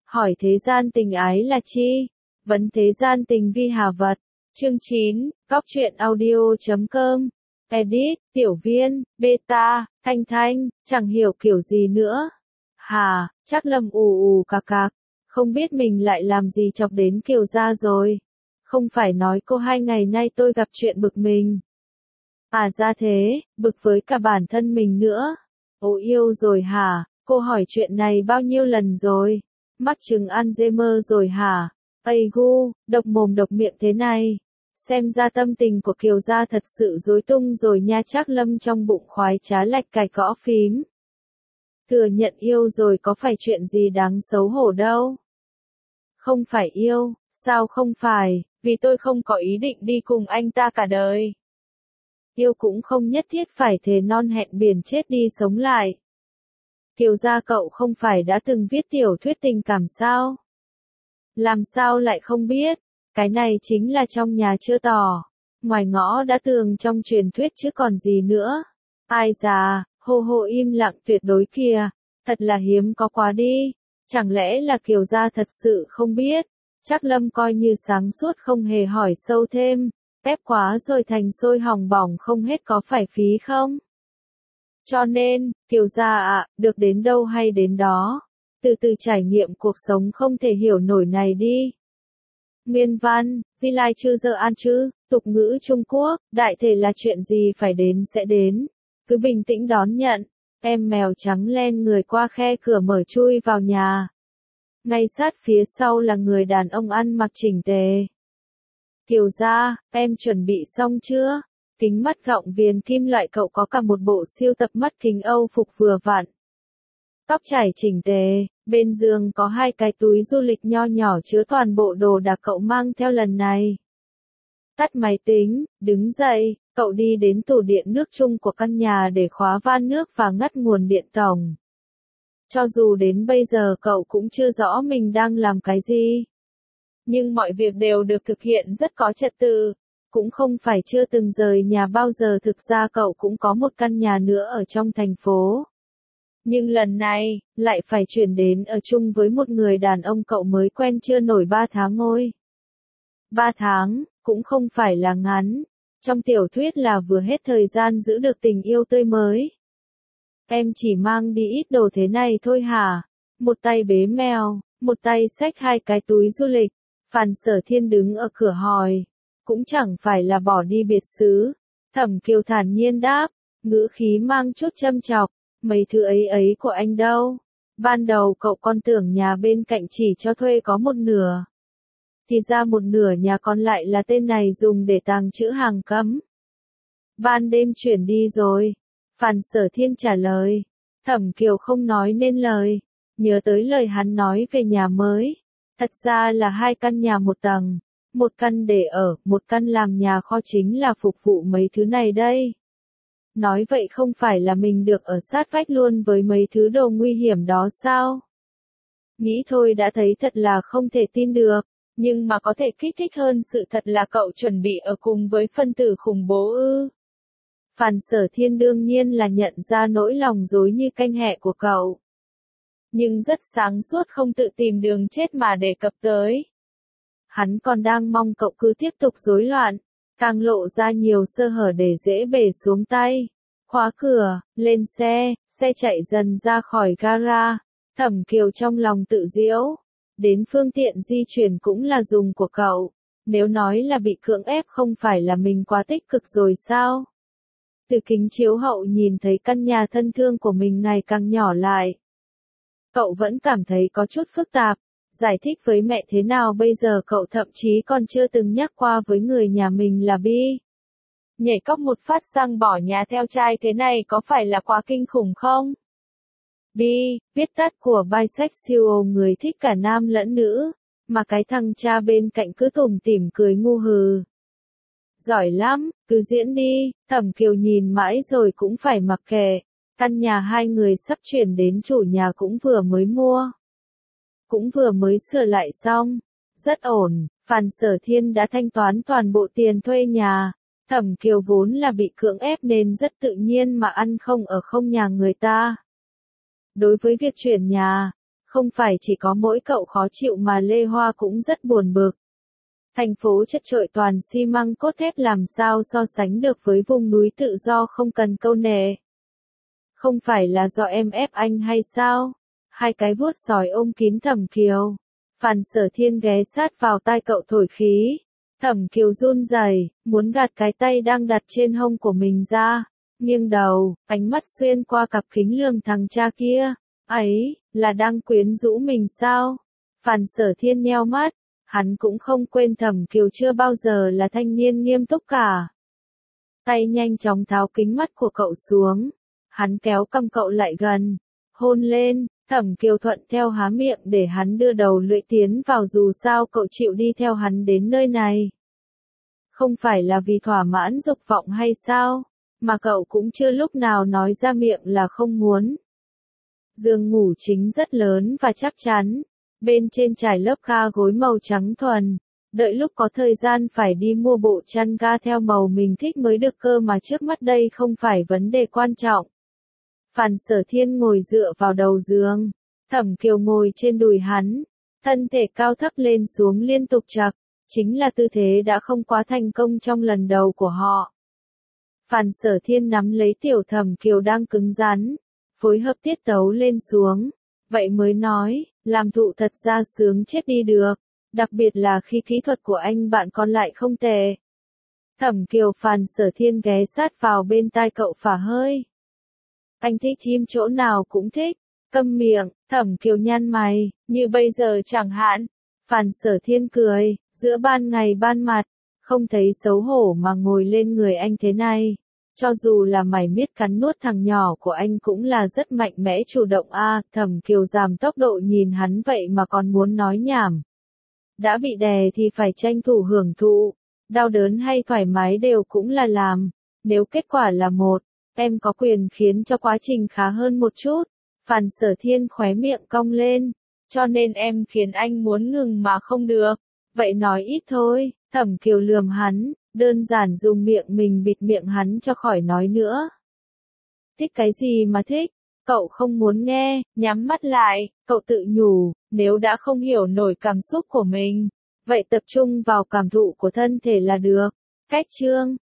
Hỏi thế gian tình ái là chi? Vấn thế gian tình vi hà vật. Chương 9, Góc truyện audio.com. Edit, Tiểu Viên, Beta, Thanh Thanh, chẳng hiểu kiểu gì nữa. Hà, chắc Lâm ù cạc cạc. Không biết mình lại làm gì chọc đến Kiều gia rồi. Không phải nói cô 2 ngày nay tôi gặp chuyện bực mình. À ra thế, bực với cả bản thân mình nữa. Ồ yêu rồi hả? Cô hỏi chuyện này bao nhiêu lần rồi? Mắc chứng Alzheimer rồi hả? Ây gu, độc mồm độc miệng thế này. Xem ra tâm tình của Kiều gia thật sự rối tung rồi nha, chắc Lâm trong bụng khoái trá lạch cạch gõ phím. Thừa nhận yêu rồi có phải chuyện gì đáng xấu hổ đâu. Không phải yêu, sao không phải, vì tôi không có ý định đi cùng anh ta cả đời. Yêu cũng không nhất thiết phải thề non hẹn biển chết đi sống lại. Kiều gia cậu không phải đã từng viết tiểu thuyết tình cảm sao? Làm sao lại không biết? Cái này chính là trong nhà chưa tỏ. Ngoài ngõ đã tường trong truyền thuyết chứ còn gì nữa. Ai già, hô hô im lặng tuyệt đối kìa. Thật là hiếm có quá đi. Chẳng lẽ là Kiều gia thật sự không biết? Chắc Lâm coi như sáng suốt không hề hỏi sâu thêm. Ép quá rồi thành sôi hỏng bỏng không hết có phải phí không? Cho nên, Kiều gia ạ, được đến đâu hay đến đó. Từ từ trải nghiệm cuộc sống không thể hiểu nổi này đi. Nguyên văn, Di Lai chư dơ an chư, tục ngữ Trung Quốc, đại thể là chuyện gì phải đến sẽ đến. Cứ bình tĩnh đón nhận. Em mèo trắng len người qua khe cửa mở chui vào nhà. Ngay sát phía sau là người đàn ông ăn mặc chỉnh tề. Kiều gia, em chuẩn bị xong chưa? Kính mắt gọng viền kim loại, cậu có cả một bộ siêu tập mắt kính Âu phục vừa vặn. Tóc chải chỉnh tề, bên giường có 2 cái túi du lịch nho nhỏ chứa toàn bộ đồ đạc cậu mang theo lần này. Tắt máy tính, đứng dậy, cậu đi đến tủ điện nước chung của căn nhà để khóa van nước và ngắt nguồn điện tổng. Cho dù đến bây giờ cậu cũng chưa rõ mình đang làm cái gì. Nhưng mọi việc đều được thực hiện rất có trật tự. Cũng không phải chưa từng rời nhà bao giờ, thực ra cậu cũng có một căn nhà nữa ở trong thành phố. Nhưng lần này, lại phải chuyển đến ở chung với một người đàn ông cậu mới quen chưa nổi 3 tháng ngôi. 3 tháng, cũng không phải là ngắn. Trong tiểu thuyết là vừa hết thời gian giữ được tình yêu tươi mới. Em chỉ mang đi ít đồ thế này thôi hả? Một tay bế mèo, một tay xách 2 cái túi du lịch. Phan Sở Thiên đứng ở cửa hỏi. Cũng chẳng phải là bỏ đi biệt xứ. Thẩm Kiều thản nhiên đáp, ngữ khí mang chút châm chọc. Mấy thứ ấy của anh đâu? Ban đầu cậu con tưởng nhà bên cạnh chỉ cho thuê có một nửa. Thì ra một nửa nhà còn lại là tên này dùng để tàng trữ hàng cấm. Ban đêm chuyển đi rồi. Phan Sở Thiên trả lời. Thẩm Kiều không nói nên lời. Nhớ tới lời hắn nói về nhà mới. Thật ra là 2 căn nhà 1 tầng. 1 căn để ở, 1 căn làm nhà kho, chính là phục vụ mấy thứ này đây. Nói vậy không phải là mình được ở sát vách luôn với mấy thứ đồ nguy hiểm đó sao? Nghĩ thôi đã thấy thật là không thể tin được. Nhưng mà có thể kích thích hơn sự thật là cậu chuẩn bị ở cùng với phân tử khủng bố ư? Phan Sở Thiên đương nhiên là nhận ra nỗi lòng rối như canh hẹ của cậu. Nhưng rất sáng suốt không tự tìm đường chết mà đề cập tới. Hắn còn đang mong cậu cứ tiếp tục rối loạn, càng lộ ra nhiều sơ hở để dễ bể xuống tay. Khóa cửa, lên xe, xe chạy dần ra khỏi gara. Thẩm Kiều trong lòng tự giễu. Đến phương tiện di chuyển cũng là dùng của cậu. Nếu nói là bị cưỡng ép không phải là mình quá tích cực rồi sao? Từ kính chiếu hậu nhìn thấy căn nhà thân thương của mình ngày càng nhỏ lại. Cậu vẫn cảm thấy có chút phức tạp. Giải thích với mẹ thế nào bây giờ cậu thậm chí còn chưa từng nhắc qua với người nhà mình là bi. Nhảy cóc một phát sang bỏ nhà theo trai thế này có phải là quá kinh khủng không? Bi, viết tắt của bisexual, người thích cả nam lẫn nữ, mà cái thằng cha bên cạnh cứ tủm tỉm cười ngu hừ. Giỏi lắm, cứ diễn đi. Thẩm Kiều nhìn mãi rồi cũng phải mặc kệ. Căn nhà 2 người sắp chuyển đến chủ nhà cũng vừa mới mua. Cũng vừa mới sửa lại xong. Rất ổn, Phan Sở Thiên đã thanh toán toàn bộ tiền thuê nhà. Thẩm Kiều vốn là bị cưỡng ép nên rất tự nhiên mà ăn không ở không nhà người ta. Đối với việc chuyển nhà, Không phải chỉ có mỗi cậu khó chịu mà Lê Hoa cũng rất buồn bực. Thành phố chất trội toàn xi măng cốt thép làm sao so sánh được với vùng núi tự do không cần câu nệ. Không phải là do em ép anh hay sao? Hai cái vuốt sỏi ôm kín Thẩm Kiều. Phan Sở Thiên ghé sát vào tai cậu thổi khí. Thẩm Kiều run rẩy, muốn gạt cái tay đang đặt trên hông của mình ra. Nghiêng đầu, ánh mắt xuyên qua cặp kính lườm thằng cha kia. Ấy, là đang quyến rũ mình sao? Phan Sở Thiên nheo mắt. Hắn cũng không quên Thẩm Kiều chưa bao giờ là thanh niên nghiêm túc cả. Tay nhanh chóng tháo kính mắt của cậu xuống. Hắn kéo cằm cậu lại gần. Hôn lên, Thẩm Kiều thuận theo há miệng để hắn đưa đầu lưỡi tiến vào dù sao cậu chịu đi theo hắn đến nơi này. Không phải là vì thỏa mãn dục vọng hay sao, mà cậu cũng chưa lúc nào nói ra miệng là không muốn. Giường ngủ chính rất lớn và chắc chắn. Bên trên trải lớp ga gối màu trắng thuần. Đợi lúc có thời gian phải đi mua bộ chăn ga theo màu mình thích mới được cơ mà trước mắt đây không phải vấn đề quan trọng. Phan Sở Thiên ngồi dựa vào đầu giường. Thẩm Kiều ngồi trên đùi hắn. Thân thể cao thấp lên xuống liên tục chạc. Chính là tư thế đã không quá thành công trong lần đầu của họ. Phan Sở Thiên nắm lấy tiểu Thẩm Kiều đang cứng rắn. Phối hợp tiết tấu lên xuống. Vậy mới nói, làm thụ thật ra sướng chết đi được. Đặc biệt là khi kỹ thuật của anh bạn còn lại không tệ. Thẩm Kiều Phan Sở Thiên ghé sát vào bên tai cậu phả hơi. Anh thích chim chỗ nào cũng thích. Câm miệng, Thẩm Kiều nhăn mày, như bây giờ chẳng hạn. Phan Sở Thiên cười, giữa ban ngày ban mặt, không thấy xấu hổ mà ngồi lên người anh thế này. Cho dù là mày miết cắn nuốt thằng nhỏ của anh cũng là rất mạnh mẽ chủ động a. Thẩm Kiều giảm tốc độ nhìn hắn vậy mà còn muốn nói nhảm. Đã bị đè thì phải tranh thủ hưởng thụ. Đau đớn hay thoải mái đều cũng là làm. Nếu kết quả là một, em có quyền khiến cho quá trình khá hơn một chút. Phan Sở Thiên khóe miệng cong lên. Cho nên em khiến anh muốn ngừng mà không được. Vậy nói ít thôi. Thẩm Kiều lườm hắn. Đơn giản dùng miệng mình bịt miệng hắn cho khỏi nói nữa. Thích cái gì mà thích? Cậu không muốn nghe, nhắm mắt lại, cậu tự nhủ, nếu đã không hiểu nổi cảm xúc của mình, vậy tập trung vào cảm thụ của thân thể là được. Cách chương